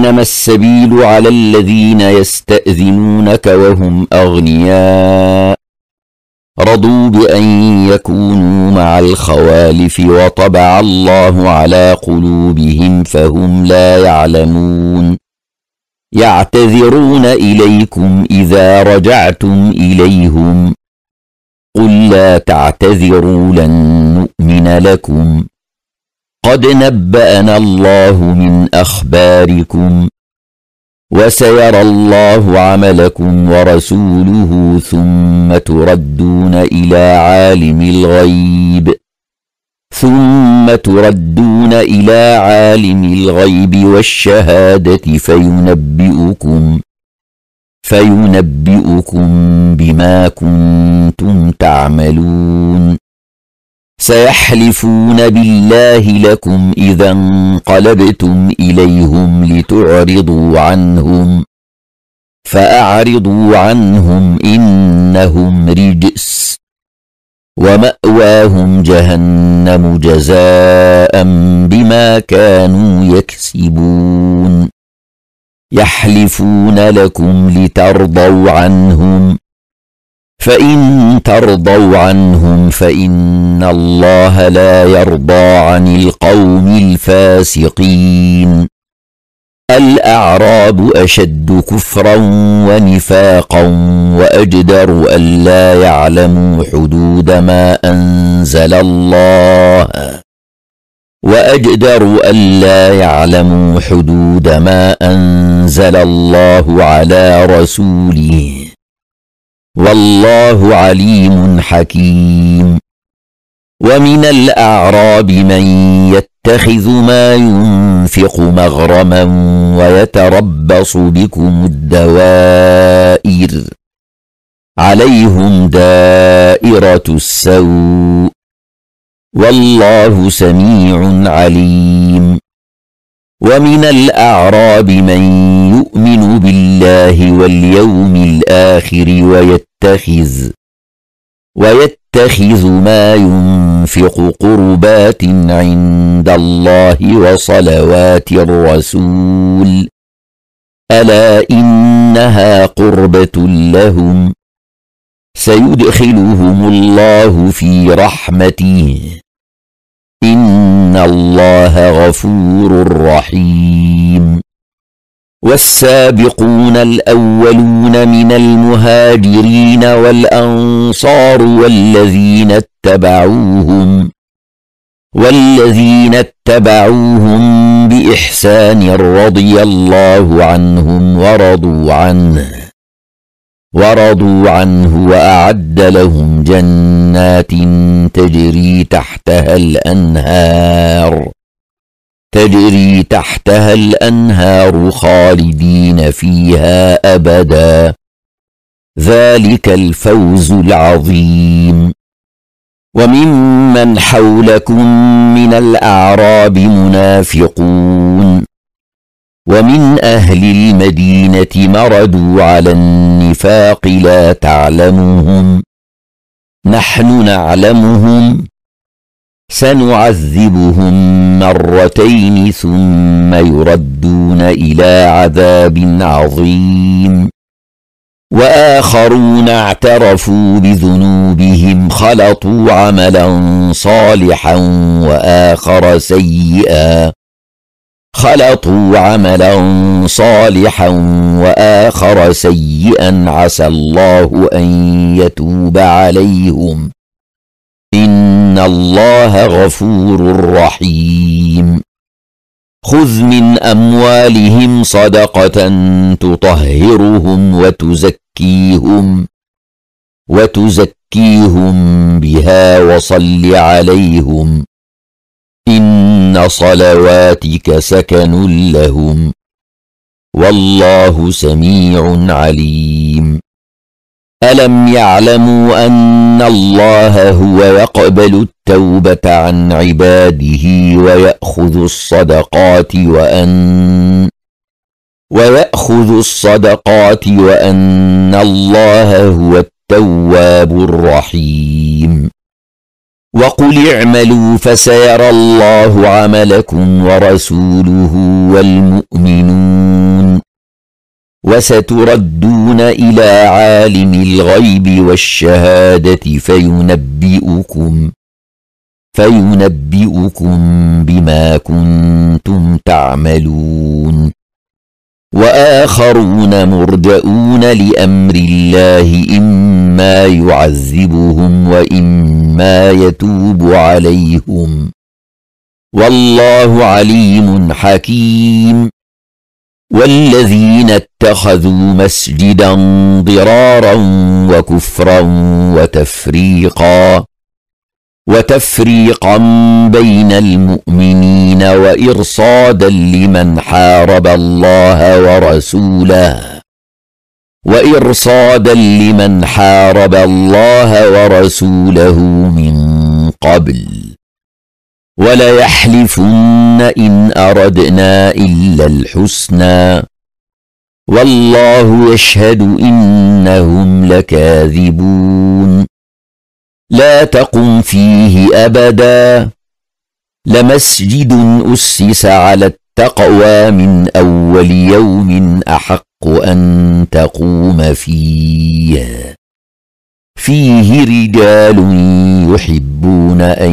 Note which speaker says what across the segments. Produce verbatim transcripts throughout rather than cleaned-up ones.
Speaker 1: إنما السبيل على الذين يستأذنونك وهم أغنياء رضوا بأن يكونوا مع الخوالف وطبع الله على قلوبهم فهم لا يعلمون يعتذرون إليكم إذا رجعتم إليهم قل لا تعتذروا لن نؤمن لكم قد نبأنا الله من أخباركم وسيرى الله عملكم ورسوله ثم تردون إلى عالم الغيب ثم تردون إلى عالم الغيب والشهادة فينبئكم فينبئكم بما كنتم تعملون سيحلفون بالله لكم إذا انقلبتم إليهم لتعرضوا عنهم فأعرضوا عنهم إنهم رجس ومأواهم جهنم جزاء بما كانوا يكسبون يحلفون لكم لترضوا عنهم فإن ترضوا عنهم فإن الله لا يرضى عن القوم الفاسقين الأعراب أشد كفرا ونفاقا وأجدر ألا يعلموا حدود ما أنزل الله وأجدر ألا يعلموا حدود ما أنزل الله على رسوله والله عليم حكيم ومن الأعراب من يتخذ ما ينفق مغرما ويتربص بكم الدوائر عليهم دائرة السوء والله سميع عليم ومن الأعراب من يؤمن بالله واليوم الآخر ويتخذ ويتخذ ما ينفق قربات عند الله وصلوات الرسول ألا إنها قربة لهم سيدخلهم الله في رحمته إن الله غفور رحيم والسابقون الأولون من المهاجرين والأنصار والذين اتبعوهم والذين اتبعوهم بإحسان رضي الله عنهم ورضوا عنه ورضوا عنه وأعد لهم جنات تجري تحتها الأنهار تجري تحتها الأنهار خالدين فيها أبدا ذلك الفوز العظيم وممن حولكم من الأعراب منافقون ومن أهل المدينة مردوا على النفاق لا تعلمهم نحن نعلمهم سنعذبهم مرتين ثم يردون إلى عذاب عظيم وآخرون اعترفوا بذنوبهم خلطوا عملا صالحا وآخر سيئا خلطوا عملا صالحا وآخر سيئا عسى الله أن يتوب عليهم إن الله غفور رحيم خذ من أموالهم صدقة تطهرهم وتزكيهم وتزكيهم بها وصل عليهم إن صلواتك سكن لهم والله سميع عليم ألم يعلموا أن الله هو يقبل التوبة عن عباده ويأخذ الصدقات وأن ويأخذ الصدقات وأن الله هو التواب الرحيم وقل اعملوا فسيرى الله عملكم ورسوله والمؤمنون وستردون إلى عالم الغيب والشهادة فينبئكم فينبئكم بما كنتم تعملون. وآخرون مرجئون لأمر الله إما يعذبهم وإما يتوب عليهم، والله عليم حكيم. والذين اتخذوا مسجدا ضرارا وكفرا وتفريقا وتفريقا بين المؤمنين وإرصادا لمن حارب الله ورسوله وإرصادا لمن حارب الله ورسوله من قبل، وليحلفن إن أردنا إلا الحسنى والله يشهد إنهم لكاذبون. لا تقم فيه أبدا، لمسجد أسس على التقوى من أول يوم أحق أن تقوم فيه فيه رجال يحبون أن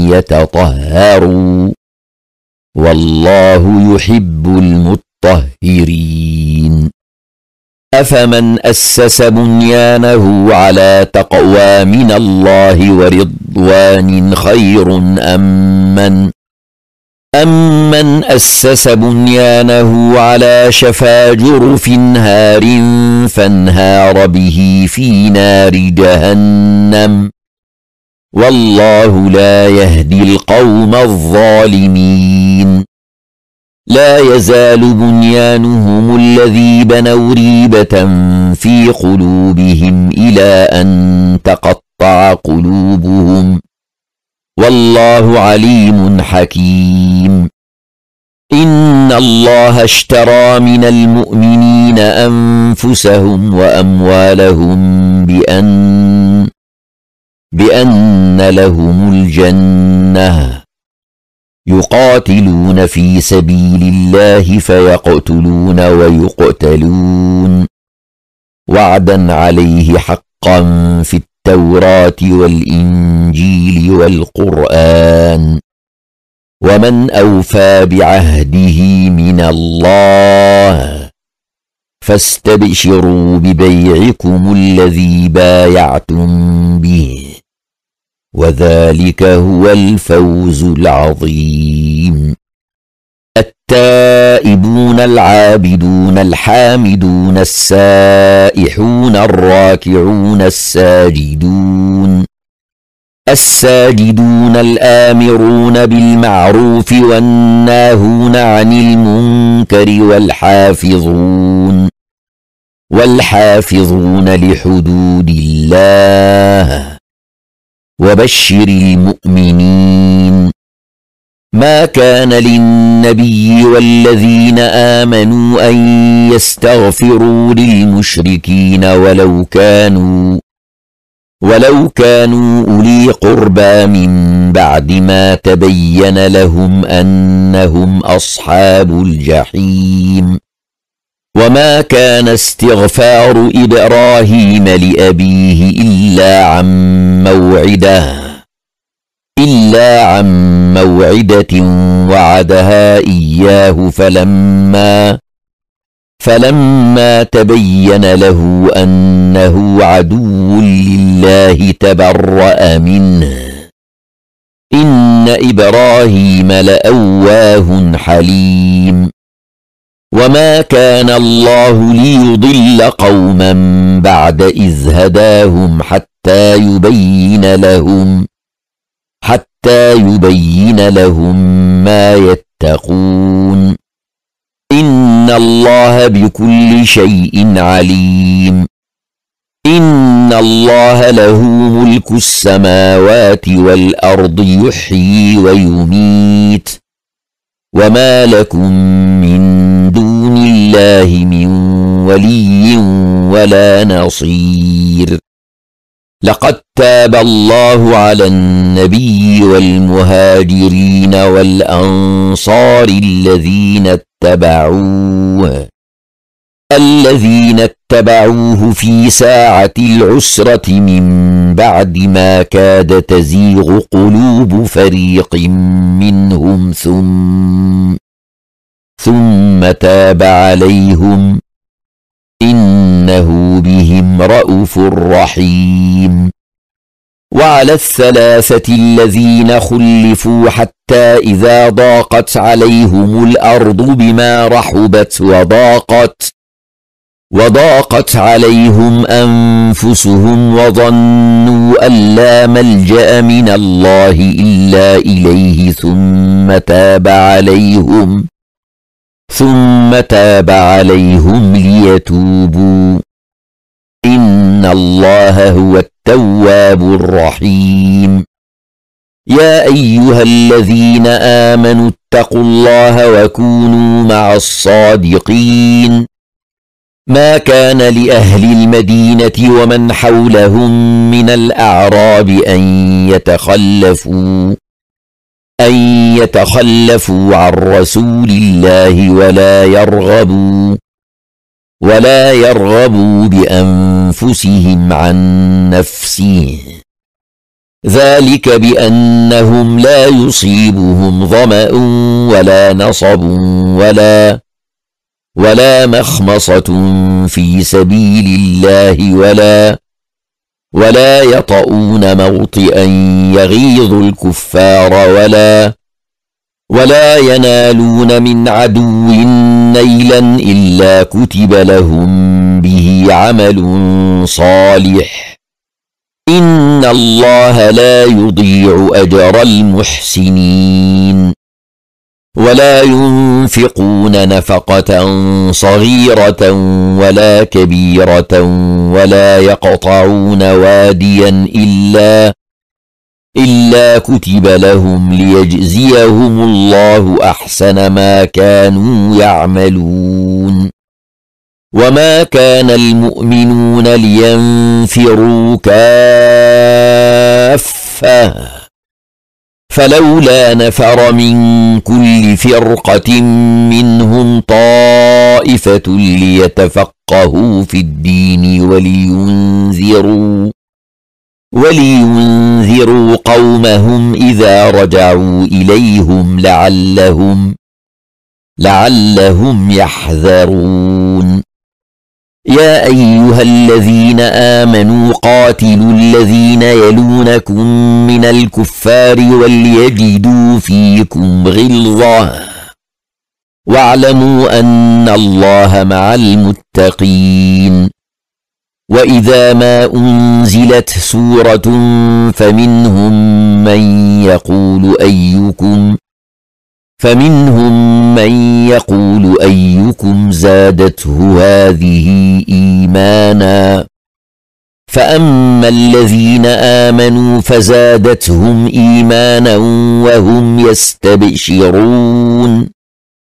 Speaker 1: يتطهروا والله يحب المطهرين. أفمن أسس بنيانه على تقوى من الله ورضوان خير أم من أمن أسس بنيانه على شفا جرف هار فانهار به في نار جهنم والله لا يهدي القوم الظالمين. لا يزال بنيانهم الذي بنوا ريبة في قلوبهم إلى أن تقطع قلوبهم والله عليم حكيم. إن الله اشترى من المؤمنين أنفسهم وأموالهم بأن بأن لهم الجنة يقاتلون في سبيل الله فيقتلون ويقتلون وعدا عليه حقا في التوراة والإنجيل والقرآن، ومن أوفى بعهده من الله فاستبشروا ببيعكم الذي بايعتم به وذلك هو الفوز العظيم. التائبون العابدون الحامدون السائحون الراكعون الساجدون الساجدون الآمرون بالمعروف والناهون عن المنكر والحافظون والحافظون لحدود الله. وبشر المؤمنين. ما كان للنبي والذين آمنوا أن يستغفروا للمشركين ولو كانوا ولو كانوا أولي قربى من بعد ما تبين لهم أنهم أصحاب الجحيم. وما كان استغفار إبراهيم لأبيه إلا عن موعدة إلا عن موعدة وعدها إياه فلما فلما تبين له أنه عدو لله تبرأ منه إن إبراهيم لأواه حليم. وما كان الله ليضل قوما بعد إذ هداهم حتى يبين لهم حتى يبين لهم ما يتقون إن الله بكل شيء عليم. إن الله له ملك السماوات والأرض يحيي ويميت وما لكم من دون الله من ولي ولا نصير. لقد تاب الله على النبي والمهاجرين والأنصار الذين اتبعوه الذين اتبعوه في ساعة العسرة من بعد ما كاد تزيغ قلوب فريق منهم ثم ثم تاب عليهم إنه بهم رءوف رحيم. وعلى الثلاثة الذين خلفوا حتى إذا ضاقت عليهم الأرض بما رحبت وضاقت وضاقت عليهم أنفسهم وظنوا أن لا ملجأ من الله إلا إليه ثم تاب عليهم ثم تاب عليهم ليتوبوا إن الله هو التواب الرحيم. يا أيها الذين آمنوا اتقوا الله وكونوا مع الصادقين. ما كان لأهل المدينة ومن حولهم من الأعراب أن يتخلفوا أن يتخلفوا عن رسول الله ولا يرغبوا ولا يرغبوا بأنفسهم عن نفسه، ذلك بأنهم لا يصيبهم ظمأ ولا نصب ولا ولا مخمصة في سبيل الله ولا ولا يطؤون موطئا يغيظ الكفار ولا ولا ينالون من عدو نيلا إلا كتب لهم به عمل صالح إن الله لا يضيع أجر المحسنين. ولا ينفقون نفقة صغيرة ولا كبيرة ولا يقطعون واديا إلا إلا كتب لهم ليجزيهم الله أحسن ما كانوا يعملون. وما كان المؤمنون لينفروا كافة فلولا نفر من كل فرقة منهم طائفة ليتفقهوا في الدين ولينذروا ولينذروا قومهم إذا رجعوا إليهم لعلهم لعلهم يحذرون. يا أيها الذين آمنوا قاتلوا الذين يلونكم من الكفار وليجدوا فيكم غلظة واعلموا أن الله مع المتقين. وإذا ما أنزلت سورة فمنهم من يقول أيكم فمنهم من يقول أيكم زادته هذه إيمانا فأما الذين آمنوا فزادتهم إيمانا وهم يستبشرون.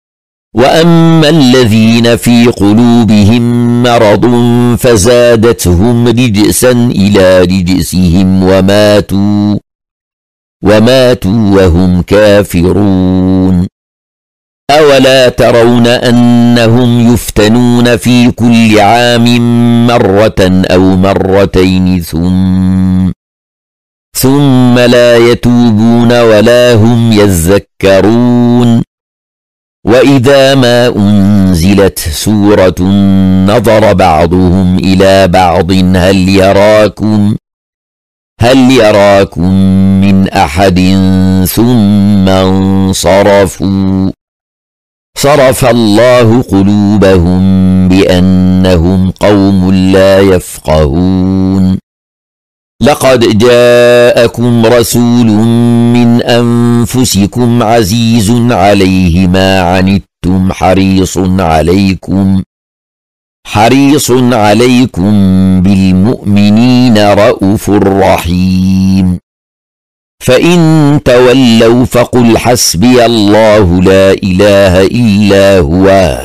Speaker 1: وأما الذين في قلوبهم مرض فزادتهم رجسا إلى رجسهم وماتوا وماتوا وهم كافرون. أولا ترون أنهم يفتنون في كل عام مرة أو مرتين ثم ثم لا يتوبون ولا هم يذكرون. وإذا ما أنزلت سورة نظر بعضهم إلى بعض هل يراكم هل يراكم من أحد ثم انصرفوا صرف الله قلوبهم بأنهم قوم لا يفقهون. لقد جاءكم رسول من أنفسكم عزيز عليه ما عنتم حريص عليكم حريص عليكم بالمؤمنين رءوف رحيم. فإن تولوا فقل حسبي الله لا إله إلا هو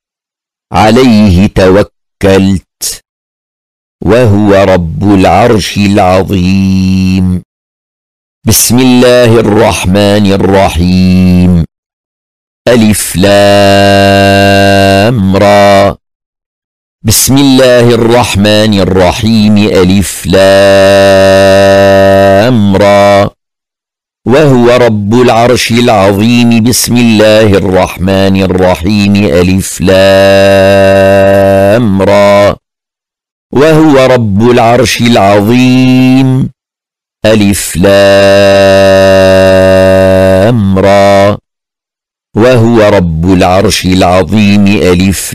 Speaker 1: عليه توكلت وهو رب العرش العظيم. بسم الله الرحمن الرحيم. ألف لام را بسم الله الرحمن الرحيم ألف لام را وهو رب العرش العظيم بسم الله الرحمن الرحيم ألف لام را وهو رب العرش العظيم ألف لام را وهو رب العرش العظيم ألف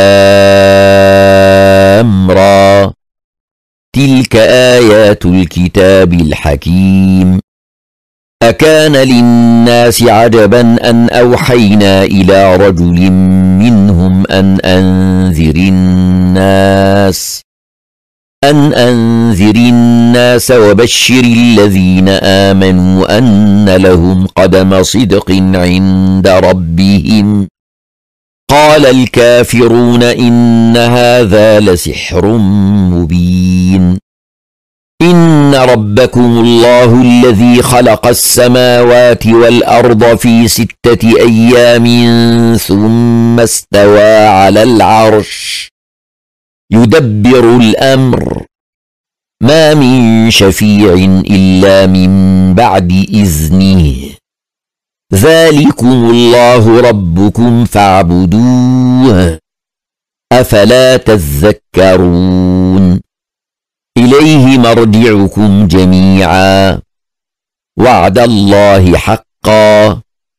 Speaker 1: لام را تلك آيات الكتاب الحكيم أكان للناس عجبا أن أوحينا إلى رجل منهم أن أنذر الناس أن أنذر الناس وبشر الذين آمنوا أن لهم قدم صدق عند ربهم قال الكافرون إن هذا لسحر مبين إن ربكم الله الذي خلق السماوات والأرض في ستة أيام ثم استوى على العرش يدبر الأمر ما من شفيع إلا من بعد إذنه ذلكم الله ربكم فاعبدوه أفلا تذكرون إليه مرجعكم جميعا وعد الله حقا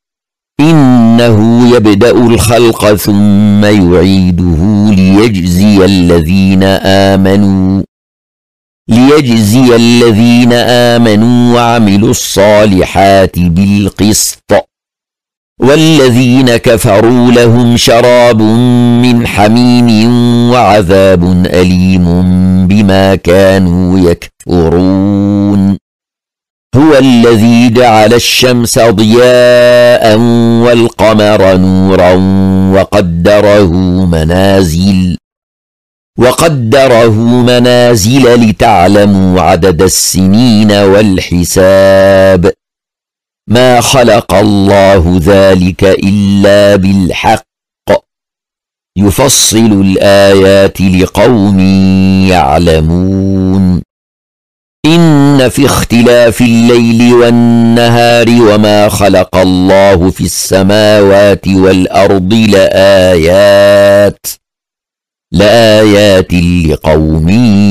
Speaker 1: إنه يبدأ الخلق ثم يعيده ليجزي الذين آمنوا ليجزي الذين آمنوا وعملوا الصالحات بالقسط والذين كفروا لهم شراب من حميم وعذاب أليم بما كانوا يكفرون هو الذي جعل الشمس ضياء والقمر نورا وقدره منازل وقدره منازل لتعلموا عدد السنين والحساب ما خلق الله ذلك إلا بالحق يفصل الآيات لقوم يعلمون إن في اختلاف الليل والنهار وما خلق الله في السماوات والأرض لآيات لآيات لقوم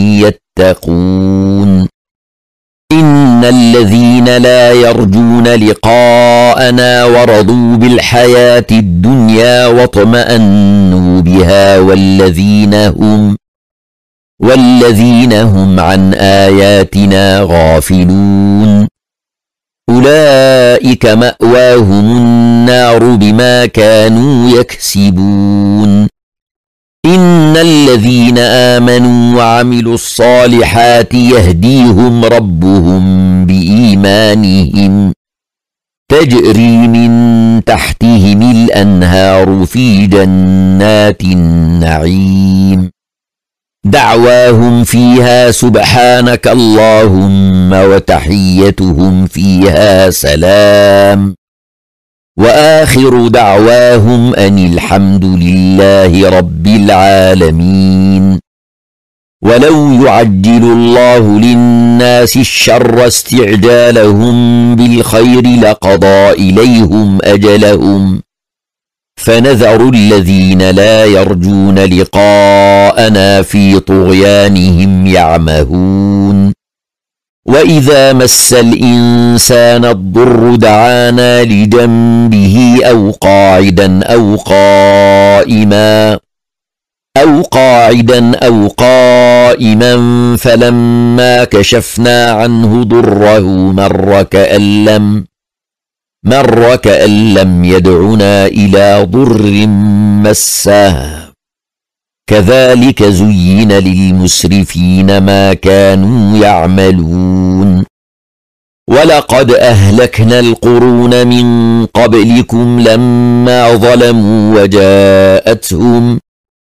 Speaker 1: يتقون إن الذين لا يرجون لقاءنا ورضوا بالحياة الدنيا واطمأنوا بها والذين هم والذين هم عن آياتنا غافلون أولئك مأواهم النار بما كانوا يكسبون إن الذين آمنوا وعملوا الصالحات يهديهم ربهم بإيمانهم تجري من تحتهم الأنهار في جنات النعيم دعواهم فيها سبحانك اللهم وتحيتهم فيها سلام وآخر دعواهم أن الحمد لله رب العالمين ولو يعجل الله للناس الشر استعجالهم بالخير لقضى إليهم أجلهم فنذر الذين لا يرجون لقاءنا في طغيانهم يعمهون وإذا مس الإنسان الضر دعانا لجنبه أو قاعدا أو قائما أو قاعدا أو قائما فلما كشفنا عنه ضره مر كأن لم مر كأن لم يدعنا إلى ضر مسه كذلك زين للمسرفين ما كانوا يعملون ولقد أهلكنا القرون من قبلكم لما ظلموا وجاءتهم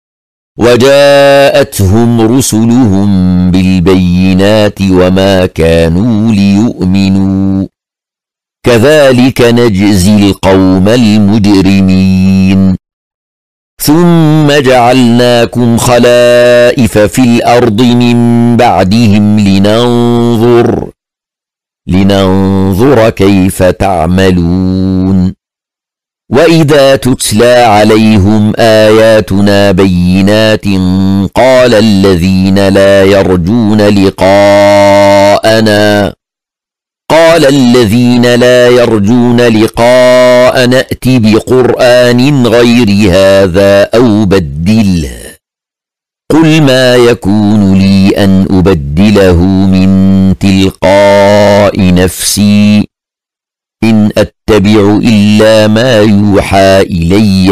Speaker 1: وجاءتهم رسلهم بالبينات وما كانوا ليؤمنوا كذلك نجزي القوم المجرمين ثم جعلناكم خلائف في الأرض من بعدهم لننظر لننظر كيف تعملون وإذا تتلى عليهم آياتنا بينات قال الذين لا يرجون لقاءنا قال الذين لا يرجون لقاءنا ائت بقرآن غير هذا أو بدله قل ما يكون لي أن أبدله من تلقاء نفسي إن أتبع إلا ما يوحى إلي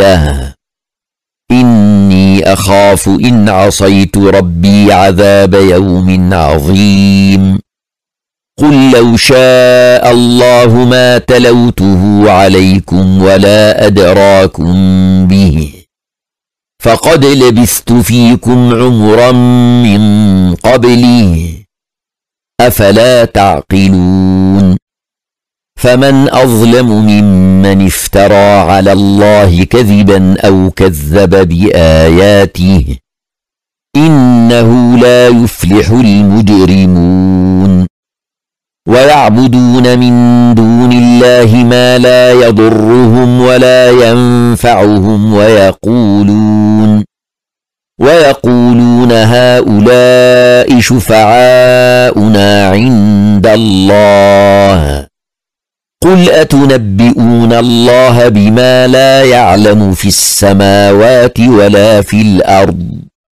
Speaker 1: إني أخاف إن عصيت ربي عذاب يوم عظيم قل لو شاء الله ما تلوته عليكم ولا أدراكم به فقد لبثت فيكم عمرا من قبله أفلا تعقلون فمن أظلم ممن افترى على الله كذبا أو كذب بآياته إنه لا يفلح المجرمون ويعبدون من دون الله ما لا يضرهم ولا ينفعهم ويقولون ويقولون هؤلاء شفعاؤنا عند الله قل أتنبئون الله بما لا يعلم في السماوات ولا في الأرض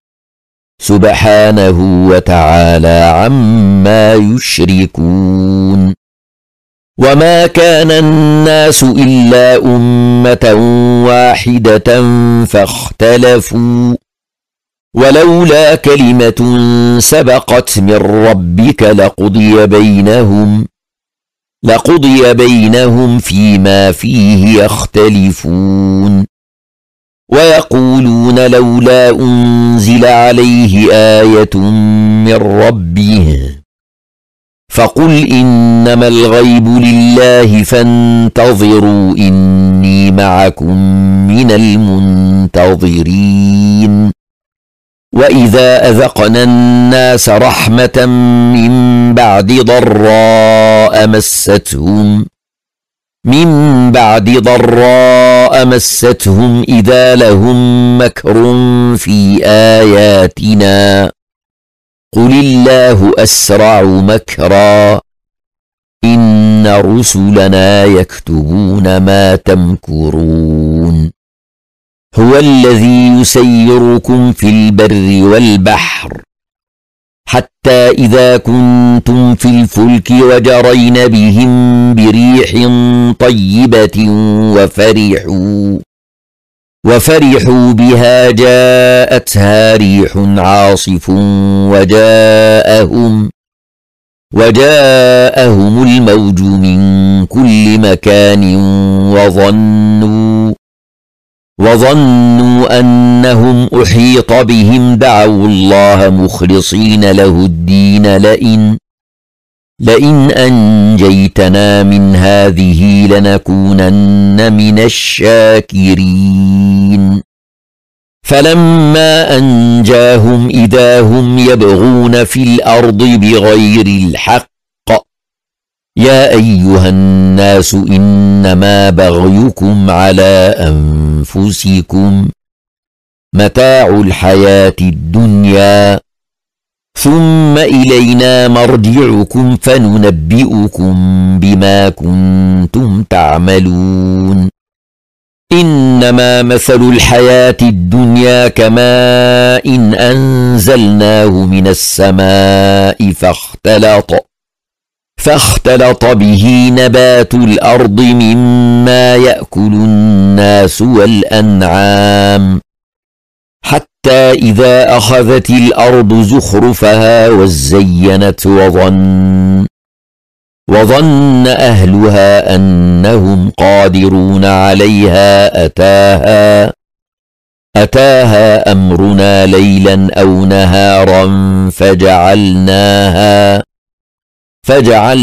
Speaker 1: سبحانه وتعالى عما يشركون وما كان الناس إلا أمة واحدة فاختلفوا ولولا كلمة سبقت من ربك لقضي بينهم لقضي بينهم فيما فيه يختلفون ويقولون لولا أنزل عليه آية من ربه فقل إنما الغيب لله فانتظروا إني معكم من المنتظرين وإذا أذقنا الناس رحمة من بعد ضراء مستهم من بعد ضراء مستهم إذا لهم مكر في آياتنا قل الله أسرع مكرا إن رسلنا يكتبون ما تمكرون هو الذي يسيركم في البر والبحر حتى إذا كنتم في الفلك وجرين بهم بريح طيبة وفرحوا وفرحوا بها جاءتها ريح عاصف وجاءهم وجاءهم الموج من كل مكان وظنوا وظنوا أنهم أحيط بهم دعوا الله مخلصين له الدين لئن لئن أنجيتنا من هذه لنكونن من الشاكرين فلما أنجاهم إذا هم يبغون في الأرض بغير الحق يا أيها الناس إنما بغيكم على أنفسكم متاع الحياة الدنيا ثم إلينا مرجعكم فننبئكم بما كنتم تعملون إنما مثل الحياة الدنيا كماء إن أنزلناه من السماء فاختلط فاختلط به نبات الأرض مما يأكل الناس والأنعام حتى إذا أخذت الأرض زخرفها وزينت وظن وظن أهلها أنهم قادرون عليها أتاها أتاها أمرنا ليلا أو نهارا فجعلناها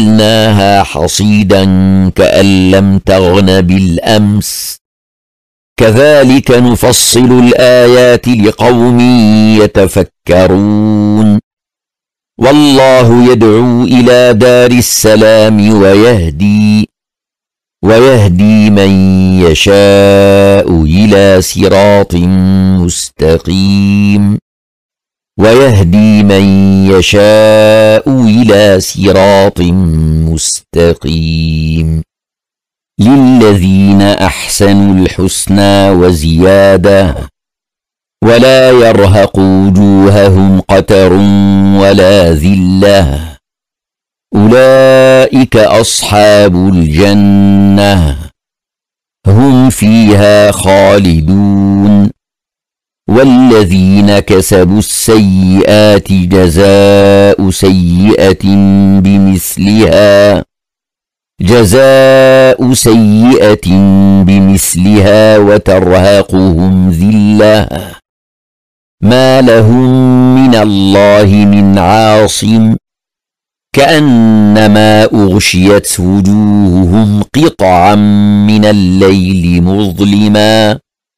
Speaker 1: فجعلناها حصيدا كأن لم تغن بالأمس كذلك نفصل الآيات لقوم يتفكرون والله يدعو إلى دار السلام ويهدي ويهدي من يشاء إلى صراط مستقيم ويهدي من يشاء إلى صراط مستقيم للذين أحسنوا الحسنى وزيادة ولا يرهق وجوههم قتر ولا ذلة أولئك أصحاب الجنة هم فيها خالدون والذين كسبوا السيئات جزاء سيئة بمثلها جزاء سيئة بمثلها وترهقهم ذلة ما لهم من الله من عاصم كأنما أغشيت وجوههم قطعا من الليل مظلما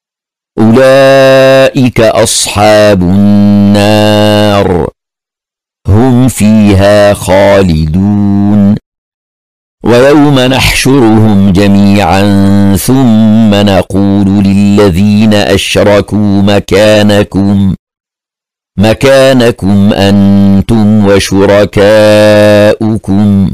Speaker 1: أولئك أصحاب النار هم فيها خالدون ويوم نحشرهم جميعا ثم نقول للذين أشركوا مكانكم مكانكم أنتم وشركاؤكم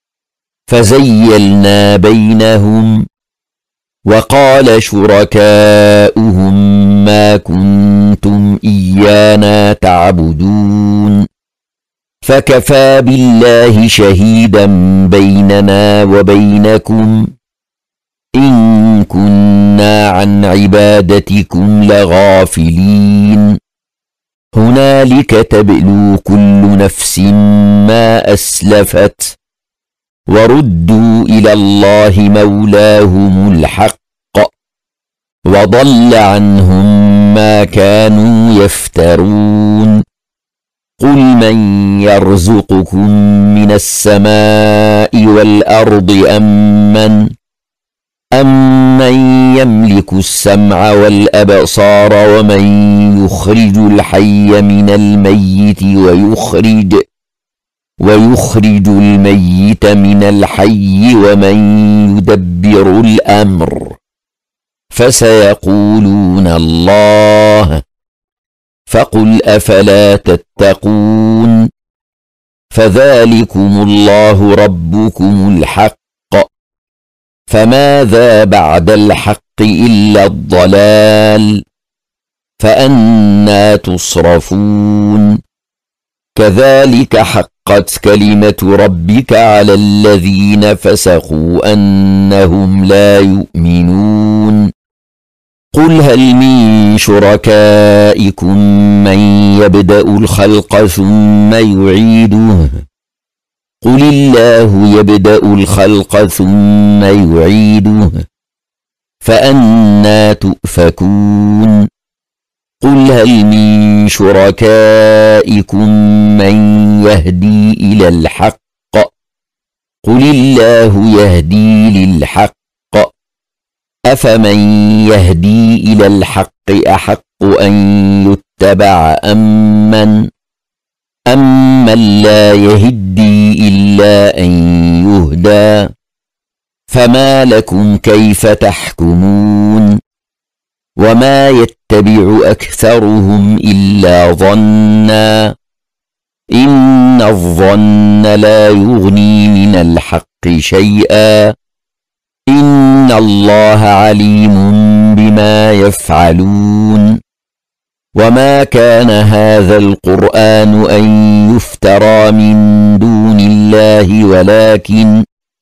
Speaker 1: فزيلنا بينهم وقال شركاؤهم ما كنتم إيانا تعبدون فكفى بالله شهيدا بيننا وبينكم إن كنا عن عبادتكم لغافلين هنالك تبلو كل نفس ما أسلفت وردوا إلى الله مولاهم الحق وضل عنهم ما كانوا يفترون قل من يرزقكم من السماء والأرض أمن أمن يملك السمع والأبصار ومن يخرج الحي من الميت ويخرج ويخرج الميت من الحي ومن يدبر الأمر فسيقولون الله فقل أفلا تتقون فذلكم الله ربكم الحق فماذا بعد الحق إلا الضلال فأنى تصرفون كذلك حقت كلمة ربك على الذين فسقوا أنهم لا يؤمنون قل هل من شركائكم من يبدأ الخلق ثم يعيده قل الله يبدأ الخلق ثم يعيده فأنى تؤفكون قل هل من شركائكم من يهدي إلى الحق قل الله يهدي للحق أفمن يهدي إلى الحق أحق أن يتبع أمن أمن لا يهدي إلا أن يهدى فما لكم كيف تحكمون وما يتبع أكثرهم إلا ظنا إن الظن لا يغني من الحق شيئا إن الله عليم بما يفعلون وما كان هذا القرآن أن يفترى من دون الله ولكن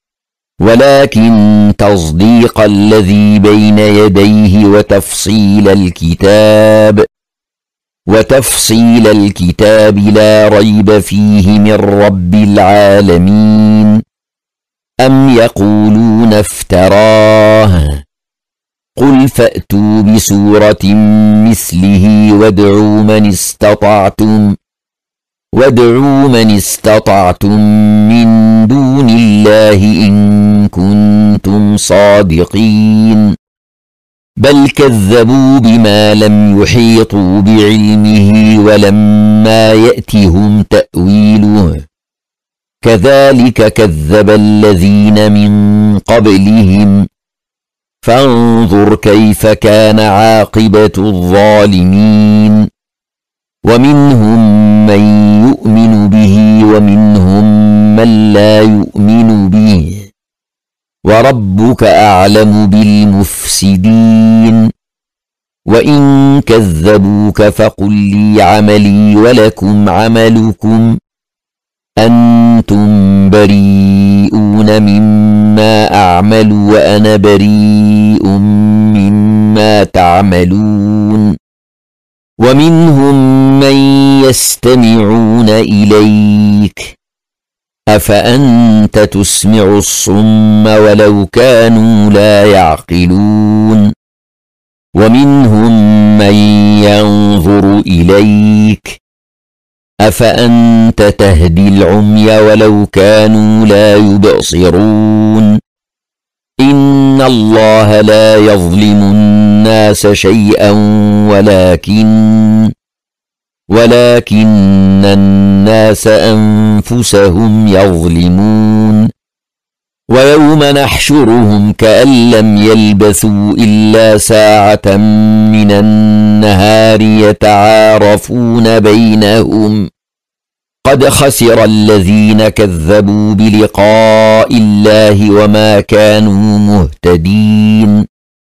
Speaker 1: ولكن تصديق الذي بين يديه وتفصيل الكتاب وتفصيل الكتاب لا ريب فيه من رب العالمين أم يقولون افتراه قل فأتوا بسورة مثله وادعوا من استطعتم وادعوا من استطعتم من دون الله إن كنتم صادقين بل كذبوا بما لم يحيطوا بعلمه ولما يأتهم تأويله كذلك كذب الذين من قبلهم فانظر كيف كان عاقبة الظالمين ومنهم من يؤمن به ومنهم من لا يؤمن به وربك أعلم بالمفسدين وإن كذبوك فقل لي عملي ولكم عملكم أنتم بريئون مما أعمل وأنا بريء مما تعملون ومنهم من يستمعون إليك أفأنت تسمع الصم ولو كانوا لا يعقلون ومنهم من ينظر إليك أفأنت تهدي العمي ولو كانوا لا يبصرون إن الله لا يظلم الناس شيئا ولكن ولكن الناس أنفسهم يظلمون ويوم نحشرهم كأن لم يلبثوا إلا ساعة من النهار يتعارفون بينهم قد خسر الذين كذبوا بلقاء الله وما كانوا مهتدين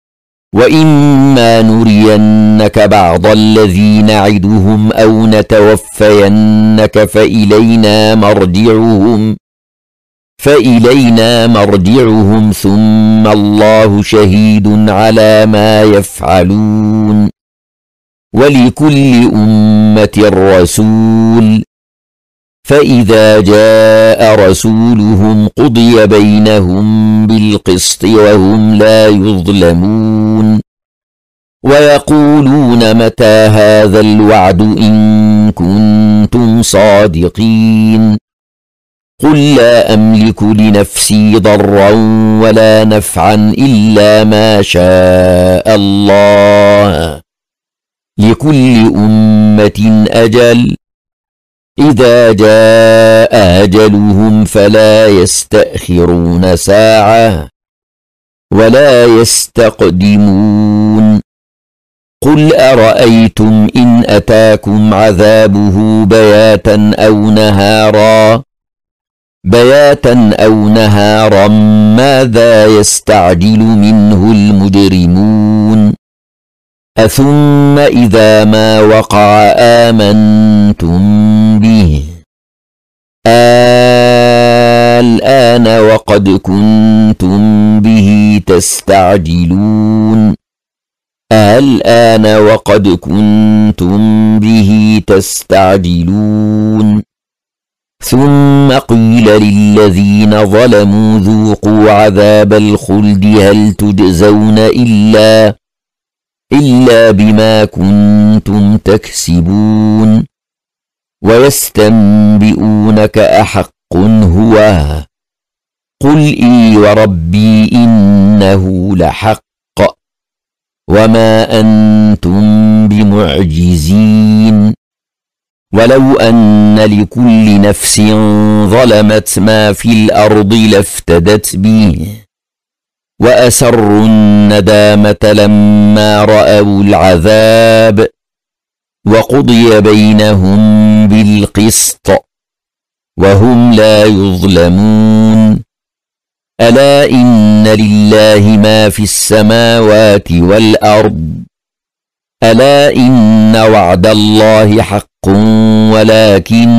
Speaker 1: وإما نرينك بعض الذي نعدهم أو نتوفينك فإلينا مرجعهم فإلينا مرجعهم ثم الله شهيد على ما يفعلون ولكل أمة رسول فإذا جاء رسولهم قضي بينهم بالقسط وهم لا يظلمون ويقولون متى هذا الوعد إن كنتم صادقين قل لا أملك لنفسي ضرا ولا نفعا إلا ما شاء الله لكل أمة أجل إذا جاء أجلهم فلا يستأخرون ساعة ولا يستقدمون قل أرأيتم إن أتاكم عذابه بياتا أو نهارا بياتا أو نهارا ماذا يستعجل منه المجرمون أثم إذا ما وقع آمنتم به الآن وقد كنتم به تستعجلون الآن وقد كنتم به تستعجلون ثم قيل للذين ظلموا ذوقوا عذاب الخلد هل تجزون إلا إلا بما كنتم تكسبون ويستنبئونك أحق هو قل إي وربي إنه لحق وما أنتم بمعجزين ولو أن لكل نفس ظلمت ما في الأرض لافتدت به وأسروا الندامة لما رأوا العذاب وقضي بينهم بالقسط وهم لا يظلمون ألا إن لله ما في السماوات والأرض ألا إن وعد الله حق ولكن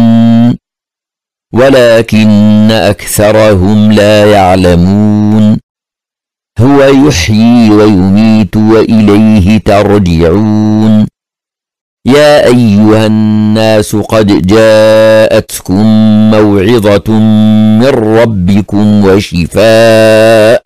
Speaker 1: ولكن أكثرهم لا يعلمون هو يحيي ويميت وإليه ترجعون يا أيها الناس قد جاءتكم موعظة من ربكم وشفاء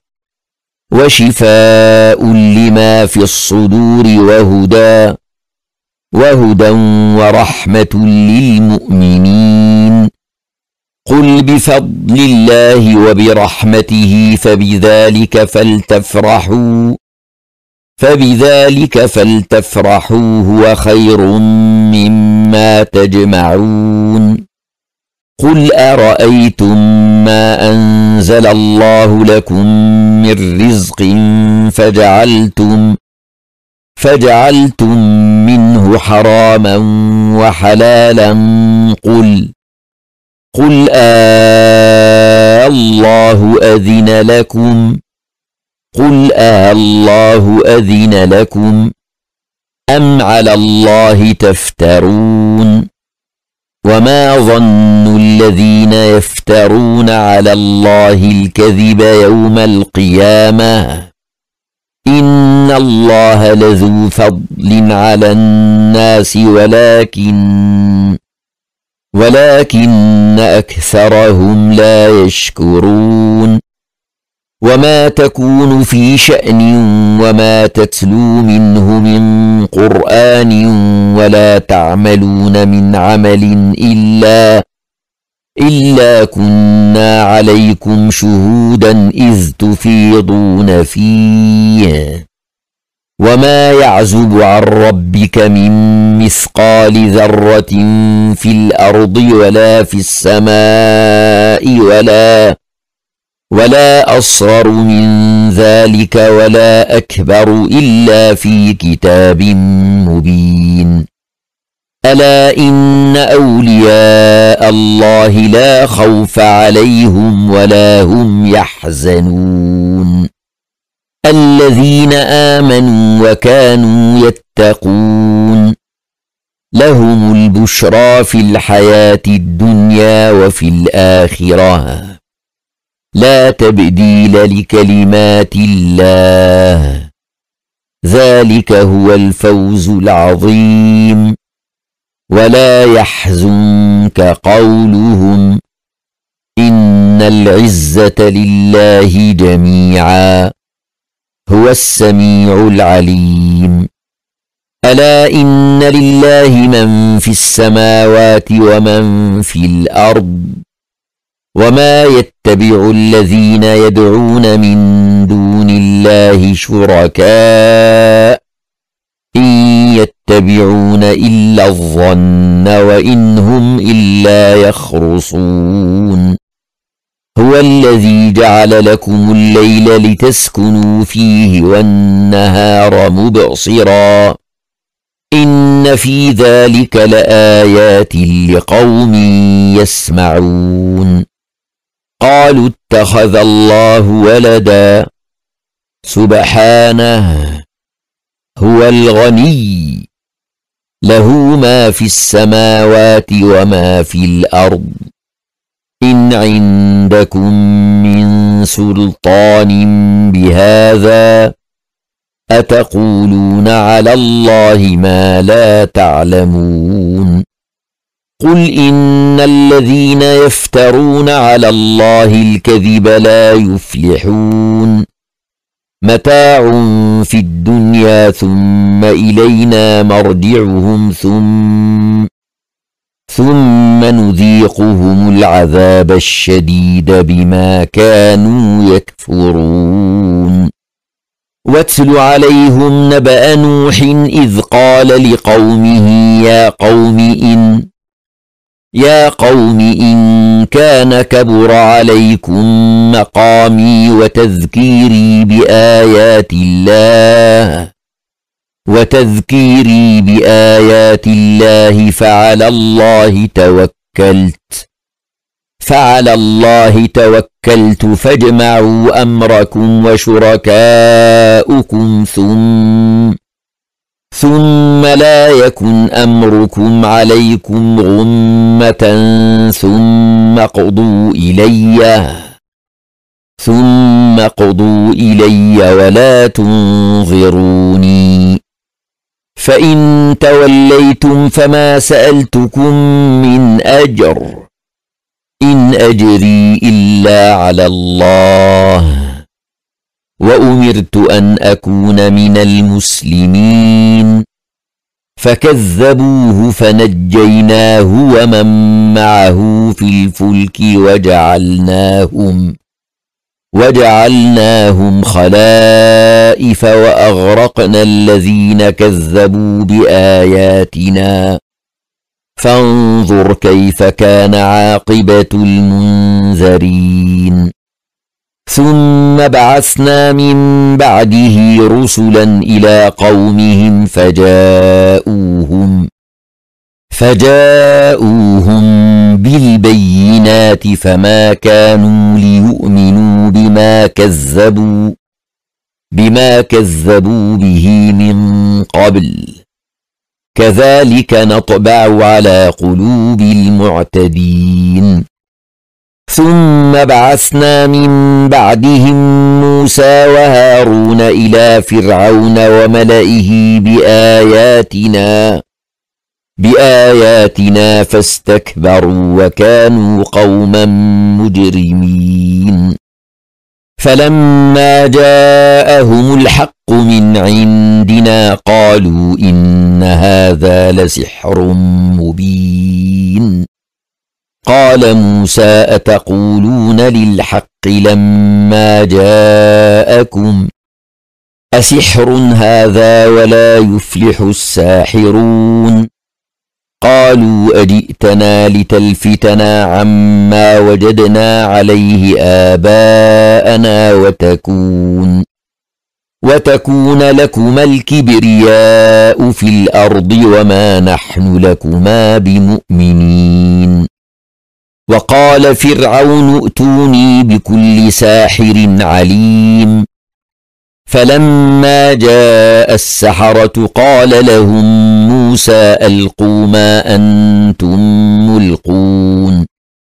Speaker 1: وشفاء لما في الصدور وهدى وهدى ورحمة للمؤمنين قل بفضل الله وبرحمته فبذلك فلتفرحوا فبذلك فلتفرحوا هو خير مما تجمعون قل أرأيتم ما أنزل الله لكم من رزق فجعلتم فجعلتم منه حراما وحلالا قل قل آه الله أذن لكم قل آه الله أذن لكم أم على الله تفترون وما ظن الذين يفترون على الله الكذب يوم القيامة إن الله لذو فضل على الناس ولكن ولكن أكثرهم لا يشكرون وما تكون في شأن وما تتلو منه من قرآن ولا تعملون من عمل إلا إلا كنا عليكم شهودا إذ تفيضون فيه وما يعزب عن ربك من مثقال ذرة في الأرض ولا في السماء ولا ولا أصغر من ذلك ولا أكبر إلا في كتاب مبين ألا إن أولياء الله لا خوف عليهم ولا هم يحزنون الذين آمنوا وكانوا يتقون لهم البشرى في الحياة الدنيا وفي الآخرة لا تبديل لكلمات الله ذلك هو الفوز العظيم ولا يحزنك قولهم إن العزة لله جميعا هو السميع العليم ألا إن لله من في السماوات ومن في الأرض وما يتبع الذين يدعون من دون الله شركاء إن يتبعون إلا الظن وإن هم إلا يخرصون هو الذي جعل لكم الليل لتسكنوا فيه والنهار مبصرا إن في ذلك لآيات لقوم يسمعون قالوا اتخذ الله ولدا سبحانه هو الغني له ما في السماوات وما في الأرض إن عندكم من سلطان بهذا أتقولون على الله ما لا تعلمون قل إن الذين يفترون على الله الكذب لا يفلحون متاع في الدنيا ثم إلينا مرجعهم ثم ثم نذيقهم العذاب الشديد بما كانوا يكفرون واتل عليهم نبأ نوح إذ قال لقومه يا قوم إن يا قوم إن كان كبر عليكم مقامي وتذكيري بآيات الله وتذكيري بآيات الله فعلى الله توكلت فعلى الله توكلت فاجمعوا أمركم وشركاؤكم ثم ثم لا يكن أمركم عليكم غمة ثم قضوا إلي ثم قضوا إلي ولا تنظروني فإن توليتم فما سألتكم من أجر إن أجري إلا على الله وأمرت أن أكون من المسلمين فكذبوه فنجيناه ومن معه في الفلك وجعلناهم وجعلناهم خلائف وأغرقنا الذين كذبوا بآياتنا فانظر كيف كان عاقبة المنذرين ثم بعثنا من بعده رسلا إلى قومهم فجاءوهم فجاءوهم بالبينات فما كانوا ليؤمنوا بما كذبوا بما كذبوا به من قبل كذلك نطبع على قلوب المعتدين ثم بعثنا من بعدهم موسى وهارون إلى فرعون وملئه بآياتنا بآياتنا فاستكبروا وكانوا قوما مجرمين فلما جاءهم الحق من عندنا قالوا إن هذا لسحر مبين قال موسى أتقولون للحق لما جاءكم أسحر هذا ولا يفلح الساحرون قالوا أجئتنا لتلفتنا عما وجدنا عليه آباءنا وتكون وتكون لكما الكبرياء في الأرض وما نحن لكما بمؤمنين وقال فرعون ائتوني بكل ساحر عليم فلما جاء السحرة قال لهم موسى ألقوا ما أنتم ملقون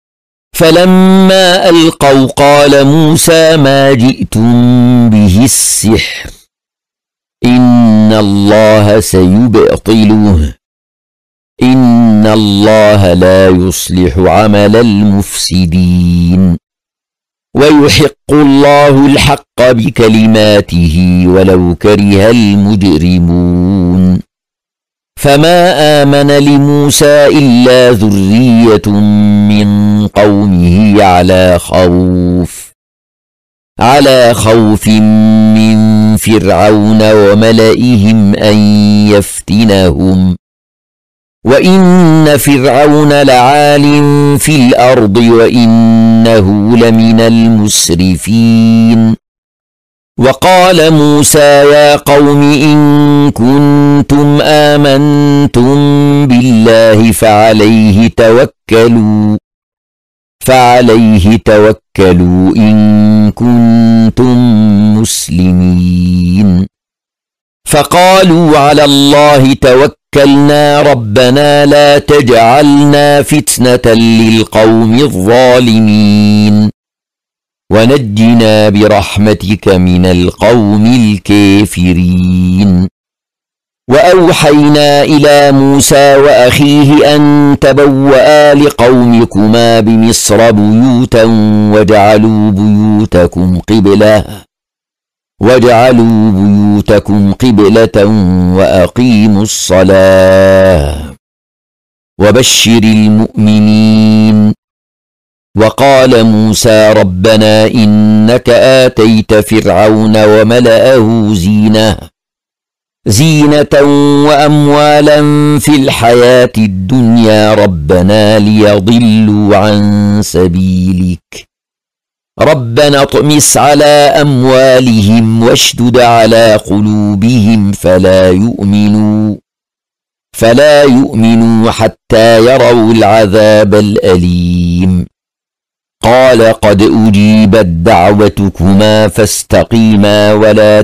Speaker 1: فلما ألقوا قال موسى ما جئتم به السحر إن الله سيبطله إن الله لا يصلح عمل المفسدين ويحق الله الحق بكلماته ولو كره المجرمون فما آمن لموسى إلا ذرية من قومه على خوف على خوف من فرعون وملئهم أن يفتنهم وإن فرعون لعال في الأرض وإنه لمن المسرفين وقال موسى يا قوم إن كنتم آمنتم بالله فعليه توكلوا فعليه توكلوا إن كنتم مسلمين فقالوا على الله توكلنا ربنا لا تجعلنا فتنة للقوم الظالمين ونجنا برحمتك من القوم الكافرين وأوحينا إلى موسى وأخيه أن تبوأ لقومكما بمصر بيوتا وجعلوا بيوتكم قبلة وجعلوا بيوتكم قبلة وأقيموا الصلاة وبشر المؤمنين وقال موسى ربنا إنك آتيت فرعون وملأه زينة زينة وأموالا في الحياة الدنيا ربنا ليضلوا عن سبيلك ربنا اطمس على أموالهم واشدد على قلوبهم فلا يؤمنوا فلا يؤمنوا حتى يروا العذاب الأليم قال قد أجيبت دعوتكما فاستقيما ولا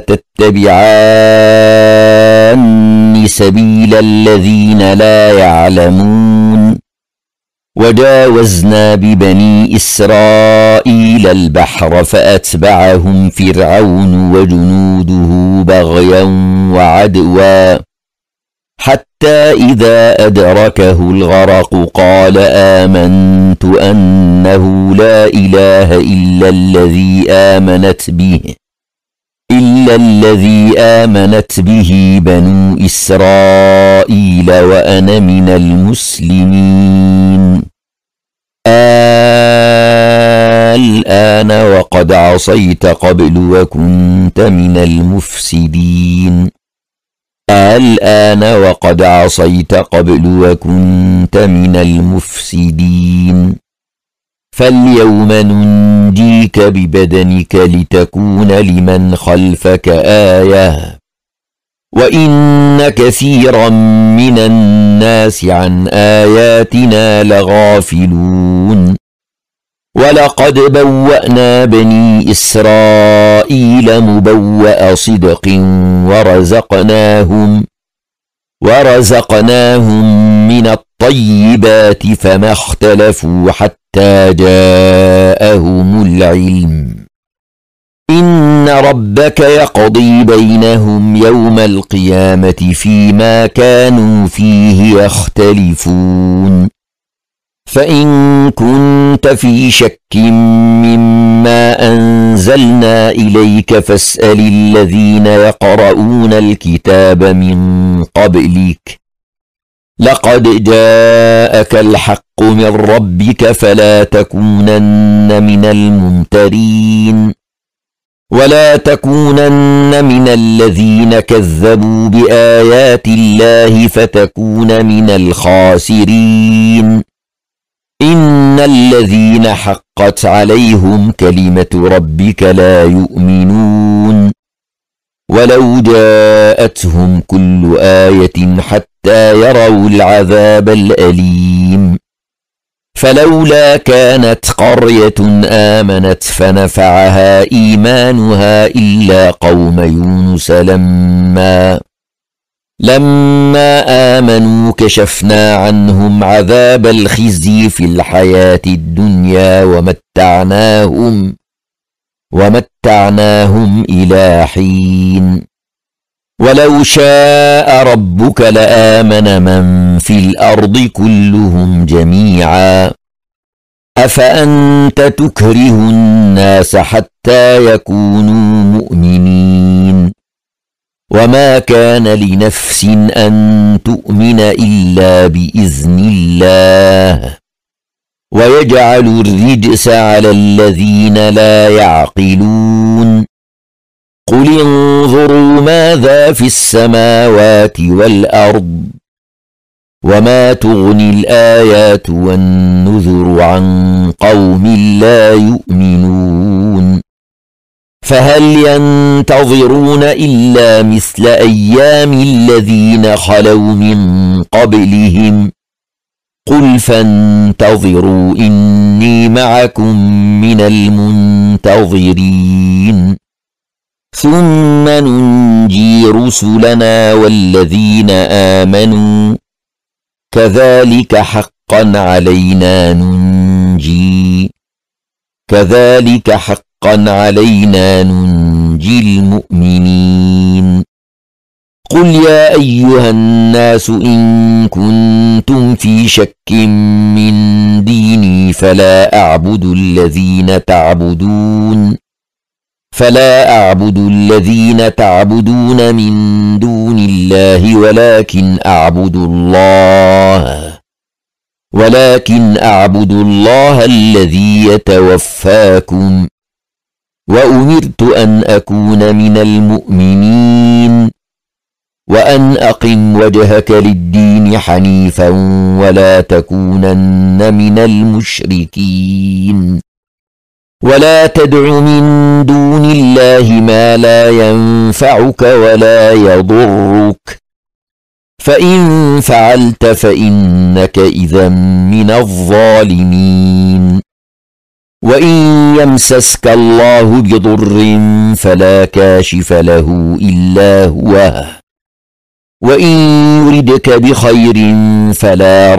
Speaker 1: تتبعان سبيل الذين لا يعلمون وجاوزنا ببني إسرائيل البحر فأتبعهم فرعون وجنوده بغيا وعدوا حتى إذا أدركه الغرق قال آمنت أنه لا إله إلا الذي آمنت به إلا الذي آمنت به بنو إسرائيل وأنا من المسلمين الآن وقد عصيت قبل وكنت من المفسدين الآن وقد عصيت قبل وكنت من المفسدين فاليوم ننجيك ببدنك لتكون لمن خلفك آية وإن كثيرا من الناس عن آياتنا لغافلون ولقد بوأنا بني إسرائيل مبوأ صدق ورزقناهم ورزقناهم من الطيبات فما اختلفوا حتى جاءهم العلم إن ربك يقضي بينهم يوم القيامة فيما كانوا فيه يختلفون فإن كنت في شك مما أنزلنا إليك فاسأل الذين يقرؤون الكتاب من قبلك لقد جاءك الحق من ربك فلا تكونن من الممترين ولا تكونن من الذين كذبوا بآيات الله فتكون من الخاسرين إن الذين حقت عليهم كلمة ربك لا يؤمنون ولو جاءتهم كل آية حتى يروا العذاب الأليم فلولا كانت قرية آمنت فنفعها إيمانها إلا قوم يونس لما لما آمنوا كشفنا عنهم عذاب الخزي في الحياة الدنيا ومتعناهم ومتعناهم إلى حين ولو شاء ربك لآمن من في الأرض كلهم جميعا أفأنت تكره الناس حتى يكونوا مؤمنين وما كان لنفس أن تؤمن إلا بإذن الله ويجعل الرجس على الذين لا يعقلون قل انظروا ماذا في السماوات والأرض وما تغني الآيات والنذر عن قوم لا يؤمنون فهل ينتظرون إلا مثل أيام الذين خلوا من قبلهم قل فانتظروا إني معكم من المنتظرين ثم ننجي رسلنا والذين آمنوا كذلك حقا علينا ننجي كذلك حقا علينا ننجي المؤمنين قل يا أيها الناس إن كنتم في شك من ديني فلا أعبد الذين تعبدون فلا أعبد الذين تعبدون من دون الله ولكن أعبد الله ولكن أعبد الله الذي يتوفاكم وأمرت أن أكون من المؤمنين وأن أقم وجهك للدين حنيفا ولا تكونن من المشركين ولا تدع من دون الله ما لا ينفعك ولا يضرك فإن فعلت فإنك إذا من الظالمين وإن يمسسك الله بضر فلا كاشف له إلا هو وإن يردك بخير فلا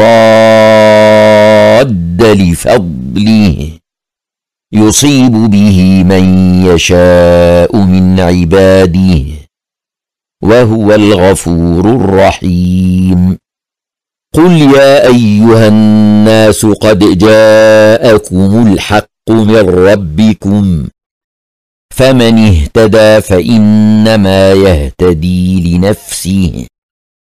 Speaker 1: راد لفضله يصيب به من يشاء من عباده وهو الغفور الرحيم قل يا أيها الناس قد جاءكم الحق من ربكم فمن اهتدى فإنما يهتدي لنفسه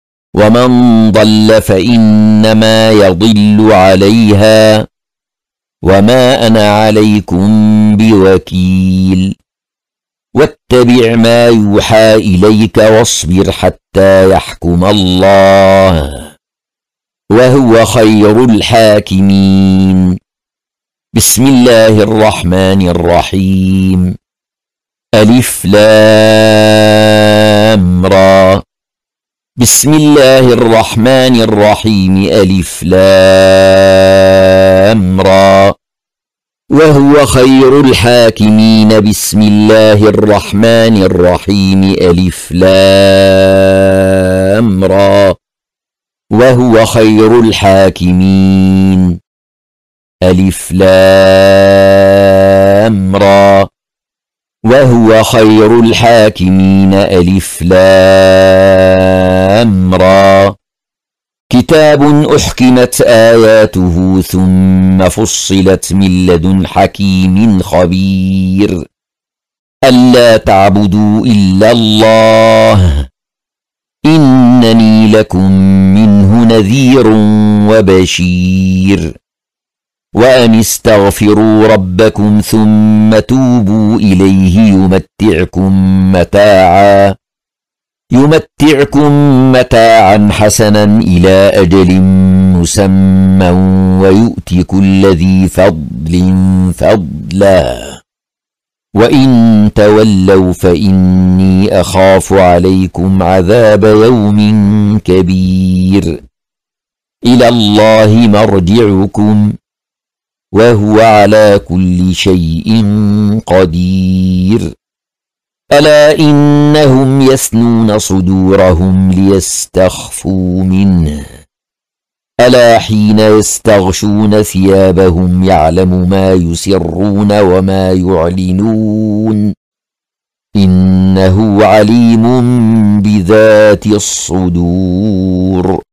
Speaker 1: ومن ضل فإنما يضل عليها وما أنا عليكم بوكيل واتبع ما يوحى إليك واصبر حتى يحكم الله وهو خير الحاكمين. بسم الله الرحمن الرحيم. ألف لام را. بسم الله الرحمن الرحيم. ألف لام را. وهو خير الحاكمين. بسم الله الرحمن الرحيم. ألف لام را. وهو خير الحاكمين. ألف لام را. وهو خير الحاكمين. ألف لام را. كتاب أحكمت آياته ثم فصلت من لدن حكيم خبير ألا تعبدوا إلا الله إنني لكم منه نذير وبشير وأن استغفروا ربكم ثم توبوا إليه يمتعكم متاعا يمتعكم متاعا حسنا إلى أجل مسمى ويؤتي كل ذي فضل فضلا وإن تولوا فإني أخاف عليكم عذاب يوم كبير إلى الله مرجعكم وهو على كل شيء قدير. ألا إنهم يثنون صدورهم ليستخفوا منه ألا حين يستغشون ثيابهم يعلم ما يسرون وما يعلنون إنه عليم بذات الصدور.